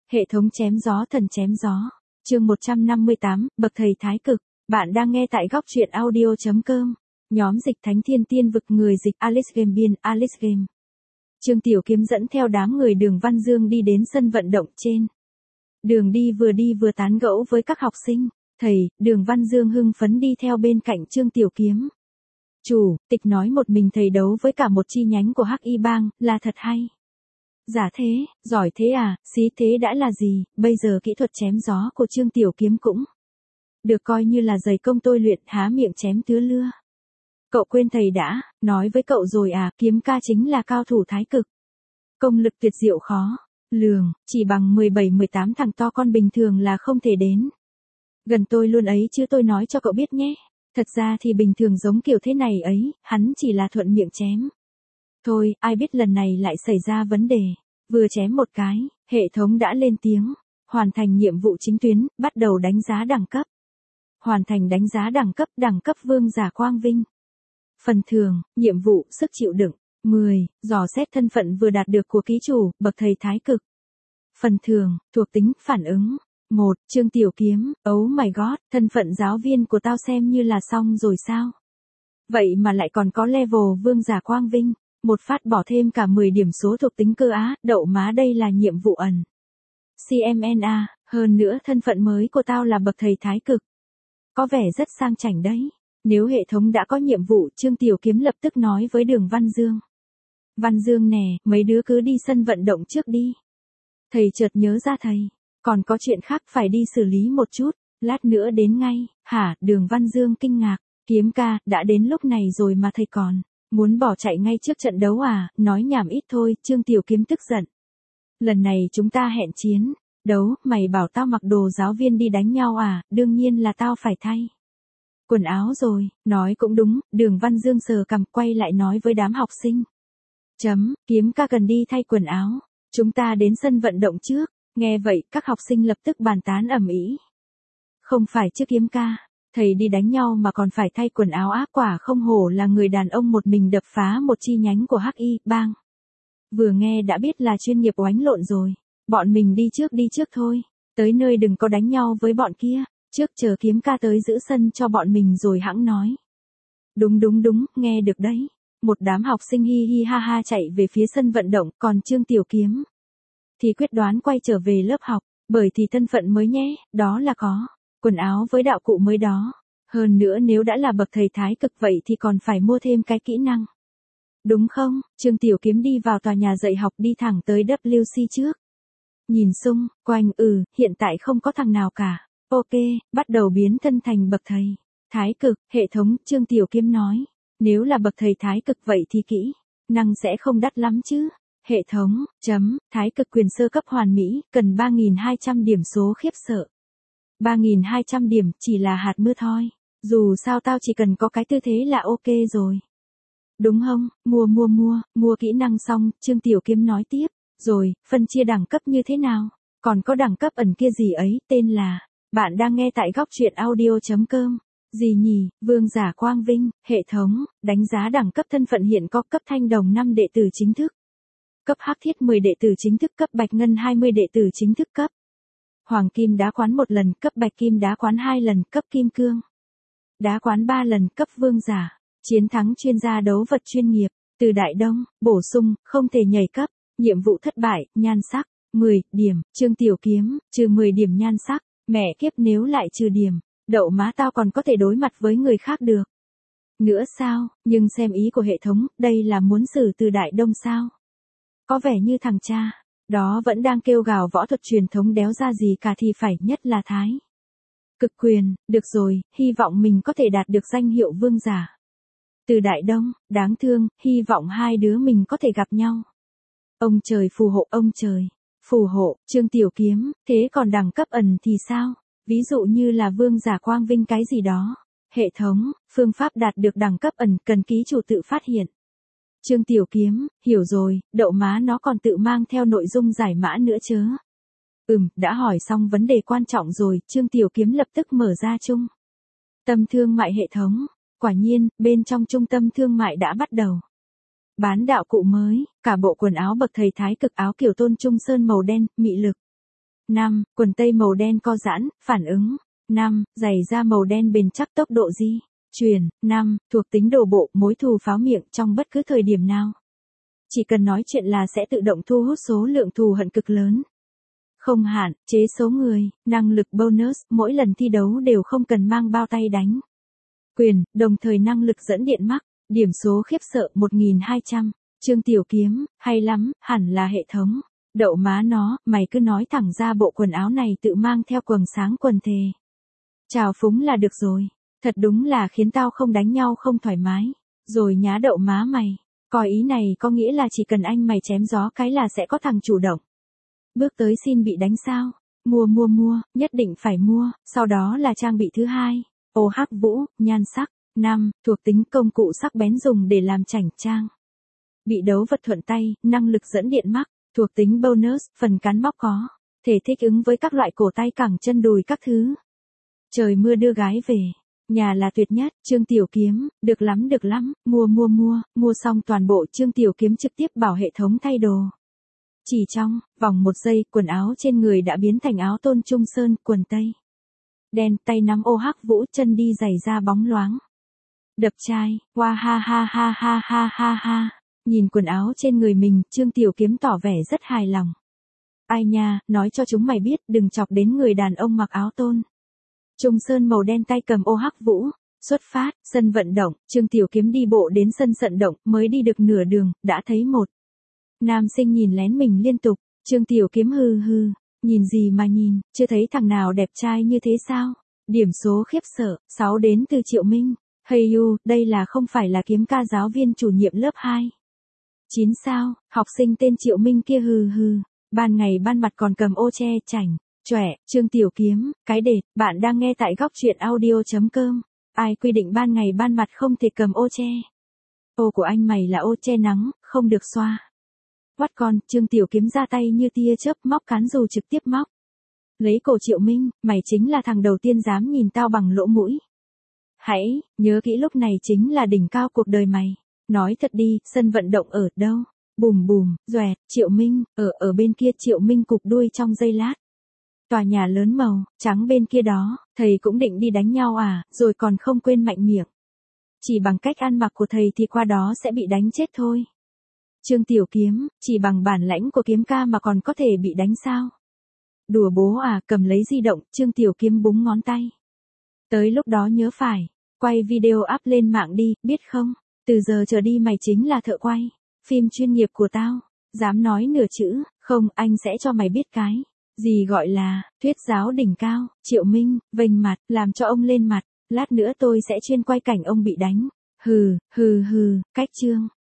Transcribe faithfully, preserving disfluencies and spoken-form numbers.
Hệ thống chém gió thần chém gió. Chương một trăm năm mươi tám, bậc thầy thái cực. Bạn đang nghe tại góc truyện audio chấm com. Nhóm dịch Thánh Thiên Tiên Vực, người dịch Alice Game biên Alice Game. Trương Tiểu Kiếm dẫn theo đám người Đường Văn Dương đi đến sân vận động trên. Đường đi vừa đi vừa tán gẫu với các học sinh. Thầy, Đường Văn Dương hưng phấn đi theo bên cạnh Trương Tiểu Kiếm. Chủ tịch nói một mình thầy đấu với cả một chi nhánh của Hắc Y Bang, là thật hay. Giả thế, giỏi thế à, xí thế đã là gì, bây giờ kỹ thuật chém gió của Trương Tiểu Kiếm cũng được coi như là dày công tôi luyện, há miệng chém tứa lưa. Cậu quên thầy đã, nói với cậu rồi à, Kiếm ca chính là cao thủ thái cực. Công lực tuyệt diệu khó lường, chỉ bằng mười bảy mười tám thằng to con bình thường là không thể đến gần tôi luôn ấy chứ, tôi nói cho cậu biết nhé. Thật ra thì bình thường giống kiểu thế này ấy, hắn chỉ là thuận miệng chém. Thôi, ai biết lần này lại xảy ra vấn đề. Vừa chém một cái, hệ thống đã lên tiếng. Hoàn thành nhiệm vụ chính tuyến, bắt đầu đánh giá đẳng cấp. Hoàn thành đánh giá đẳng cấp, đẳng cấp vương giả quang vinh. Phần thưởng, nhiệm vụ, sức chịu đựng. mười, dò xét thân phận vừa đạt được của ký chủ, bậc thầy thái cực. Phần thưởng, thuộc tính, phản ứng. một. Trương Tiểu Kiếm, oh my god, thân phận giáo viên của tao xem như là xong rồi sao? Vậy mà lại còn có level vương giả quang vinh. Một phát bỏ thêm cả mười điểm số thuộc tính cơ á, đậu má, đây là nhiệm vụ ẩn xê em en a, hơn nữa thân phận mới của tao là bậc thầy thái cực. Có vẻ rất sang chảnh đấy. Nếu hệ thống đã có nhiệm vụ, Trương Tiểu Kiếm lập tức nói với Đường Văn Dương. Văn Dương nè, mấy đứa cứ đi sân vận động trước đi. Thầy chợt nhớ ra thầy, còn có chuyện khác phải đi xử lý một chút, lát nữa đến ngay. Hả? Đường Văn Dương kinh ngạc. Kiếm ca, đã đến lúc này rồi mà thầy còn muốn bỏ chạy ngay trước trận đấu à? Nói nhảm ít thôi. Trương Tiểu Kiếm tức giận. Lần này chúng ta hẹn chiến đấu, mày bảo tao mặc đồ giáo viên đi đánh nhau à? Đương nhiên là tao phải thay quần áo rồi. Nói cũng đúng. Đường Văn Dương sờ cằm quay lại nói với đám học sinh. Chấm, Kiếm ca cần đi thay quần áo. Chúng ta đến sân vận động trước. Nghe vậy, các học sinh lập tức bàn tán ầm ĩ. Không phải chứ Kiếm ca, thầy đi đánh nhau mà còn phải thay quần áo á, quả không hổ là người đàn ông một mình đập phá một chi nhánh của Hắc Y Bang. Vừa nghe đã biết là chuyên nghiệp oánh lộn rồi. Bọn mình đi trước đi trước thôi. Tới nơi đừng có đánh nhau với bọn kia. Trước chờ Kiếm ca tới giữ sân cho bọn mình rồi hẵng nói. Đúng đúng đúng, nghe được đấy. Một đám học sinh hi hi ha ha chạy về phía sân vận động, còn Trương Tiểu Kiếm thì quyết đoán quay trở về lớp học, bởi thì thân phận mới nhé, đó là có quần áo với đạo cụ mới đó. Hơn nữa nếu đã là bậc thầy thái cực vậy thì còn phải mua thêm cái kỹ năng. Đúng không? Trương Tiểu Kiếm đi vào tòa nhà dạy học, đi thẳng tới W C trước. Nhìn xung quanh, ừ, hiện tại không có thằng nào cả. Ok, bắt đầu biến thân thành bậc thầy thái cực. Hệ thống, Trương Tiểu Kiếm nói. Nếu là bậc thầy thái cực vậy thì kỹ năng sẽ không đắt lắm chứ. Hệ thống, chấm, thái cực quyền sơ cấp hoàn mỹ, cần ba nghìn hai trăm điểm số khiếp sợ. ba nghìn hai trăm điểm, chỉ là hạt mưa thôi. Dù sao tao chỉ cần có cái tư thế là ok rồi. Đúng không? Mua mua mua, mua kỹ năng xong, Trương Tiểu Kiếm nói tiếp. Rồi, phân chia đẳng cấp như thế nào? Còn có đẳng cấp ẩn kia gì ấy, tên là. Bạn đang nghe tại góc truyện audio chấm com. Gì nhỉ? Vương giả quang vinh. Hệ thống, đánh giá đẳng cấp thân phận hiện có cấp thanh đồng năm đệ tử chính thức. Cấp hắc thiết mười đệ tử chính thức, cấp bạch ngân hai mươi đệ tử chính thức, cấp hoàng kim đá quán một lần, cấp bạch kim đá quán hai lần, cấp kim cương đá quán ba lần, cấp vương giả chiến thắng chuyên gia đấu vật chuyên nghiệp. Từ Đại Đông, bổ sung, không thể nhảy cấp. Nhiệm vụ thất bại, nhan sắc mười điểm. Trương Tiểu Kiếm, trừ mười điểm nhan sắc. Mẹ kiếp, nếu lại trừ điểm, đậu má, tao còn có thể đối mặt với người khác được nữa sao? Nhưng xem ý của hệ thống, đây là muốn xử Từ Đại Đông sao? Có vẻ như thằng cha đó vẫn đang kêu gào võ thuật truyền thống đéo ra gì cả thì phải, nhất là thái cực quyền. Được rồi, hy vọng mình có thể đạt được danh hiệu vương giả Từ Đại Đông. Đáng thương, hy vọng hai đứa mình có thể gặp nhau. Ông trời phù hộ, ông trời phù hộ. Trương Tiểu Kiếm, thế còn đẳng cấp ẩn thì sao? Ví dụ như là vương giả quang vinh cái gì đó. Hệ thống, phương pháp đạt được đẳng cấp ẩn cần ký chủ tự phát hiện. Trương Tiểu Kiếm, hiểu rồi, đậu má, nó còn tự mang theo nội dung giải mã nữa chớ. Ừm, đã hỏi xong vấn đề quan trọng rồi. Trương Tiểu Kiếm lập tức mở ra trung tâm thương mại hệ thống. Quả nhiên, bên trong trung tâm thương mại đã bắt đầu bán đạo cụ mới, cả bộ quần áo bậc thầy thái cực, áo kiểu tôn trung sơn màu đen, mị lực năm. Quần tây màu đen co giãn, phản ứng. năm. Giày da màu đen bền chắc tốc độ di chuyển. năm. Thuộc tính đổ bộ, mối thù pháo miệng trong bất cứ thời điểm nào. Chỉ cần nói chuyện là sẽ tự động thu hút số lượng thù hận cực lớn. Không hạn, chế số người, năng lực bonus, mỗi lần thi đấu đều không cần mang bao tay đánh. Quyền, đồng thời năng lực dẫn điện mắc, điểm số khiếp sợ một nghìn hai trăm. Trương Tiểu Kiếm, hay lắm, hẳn là hệ thống. Đậu má nó, mày cứ nói thẳng ra bộ quần áo này tự mang theo quầng sáng quần thề. Chào phúng là được rồi. Thật đúng là khiến tao không đánh nhau không thoải mái. Rồi nhá đậu má mày. Coi ý này có nghĩa là chỉ cần anh mày chém gió cái là sẽ có thằng chủ động. Bước tới xin bị đánh sao? Mua mua mua, nhất định phải mua, sau đó là trang bị thứ hai. Ô hắc vũ, nhan sắc. năm. Thuộc tính công cụ sắc bén dùng để làm chảnh trang. Bị đấu vật thuận tay, năng lực dẫn điện mắc, thuộc tính bonus, phần cán móc có. Thể thích ứng với các loại cổ tay cẳng chân đùi các thứ. Trời mưa đưa gái về. Nhà là tuyệt nhất, Trương Tiểu Kiếm, được lắm được lắm, mua mua mua, mua xong toàn bộ Trương Tiểu Kiếm trực tiếp bảo hệ thống thay đồ. Chỉ trong vòng một giây, quần áo trên người đã biến thành áo Tôn Trung Sơn, quần tây đen, tay nắm ô hắc vũ, chân đi giày da bóng loáng. Đập chai, hoa ha ha ha ha ha ha ha. Nhìn quần áo trên người mình, Trương Tiểu Kiếm tỏ vẻ rất hài lòng. Ai nha, nói cho chúng mày biết, đừng chọc đến người đàn ông mặc áo Tôn Trung Sơn màu đen tay cầm ô hắc vũ. Xuất phát, sân vận động, Trương Tiểu Kiếm đi bộ đến sân vận động, mới đi được nửa đường, đã thấy một nam sinh nhìn lén mình liên tục. Trương Tiểu Kiếm hừ hừ, nhìn gì mà nhìn, chưa thấy thằng nào đẹp trai như thế sao? Điểm số khiếp sợ, sáu đến từ Triệu Minh. Hey you, đây là không phải là Kiếm ca giáo viên chủ nhiệm lớp hai. chín sao, học sinh tên Triệu Minh kia hừ hừ, ban ngày ban mặt còn cầm ô che chảnh, chỏe, Trương Tiểu Kiếm, cái đệt, bạn đang nghe tại góc truyện audio.com. Ai quy định ban ngày ban mặt không thể cầm ô che? Ô của anh mày là ô che nắng, không được xoa. Quát con, Trương Tiểu Kiếm ra tay như tia chớp móc cán dù trực tiếp móc. Lấy cổ Triệu Minh, mày chính là thằng đầu tiên dám nhìn tao bằng lỗ mũi. Hãy, nhớ kỹ lúc này chính là đỉnh cao cuộc đời mày. Nói thật đi, sân vận động ở đâu? Bùm bùm, doẹt, Triệu Minh, ở ở bên kia Triệu Minh cụp đuôi trong giây lát. Tòa nhà lớn màu, trắng bên kia đó, thầy cũng định đi đánh nhau à, rồi còn không quên mạnh miệng. Chỉ bằng cách ăn mặc của thầy thì qua đó sẽ bị đánh chết thôi. Trương Tiểu Kiếm, chỉ bằng bản lãnh của Kiếm ca mà còn có thể bị đánh sao? Đùa bố à, cầm lấy di động, Trương Tiểu Kiếm búng ngón tay. Tới lúc đó nhớ phải, quay video up lên mạng đi, biết không? Từ giờ trở đi mày chính là thợ quay phim chuyên nghiệp của tao. Dám nói nửa chữ, không, anh sẽ cho mày biết cái gì gọi là thuyết giáo đỉnh cao. Triệu Minh, vênh mặt, làm cho ông lên mặt. Lát nữa tôi sẽ chuyên quay cảnh ông bị đánh. Hừ, hừ hừ, cách chương.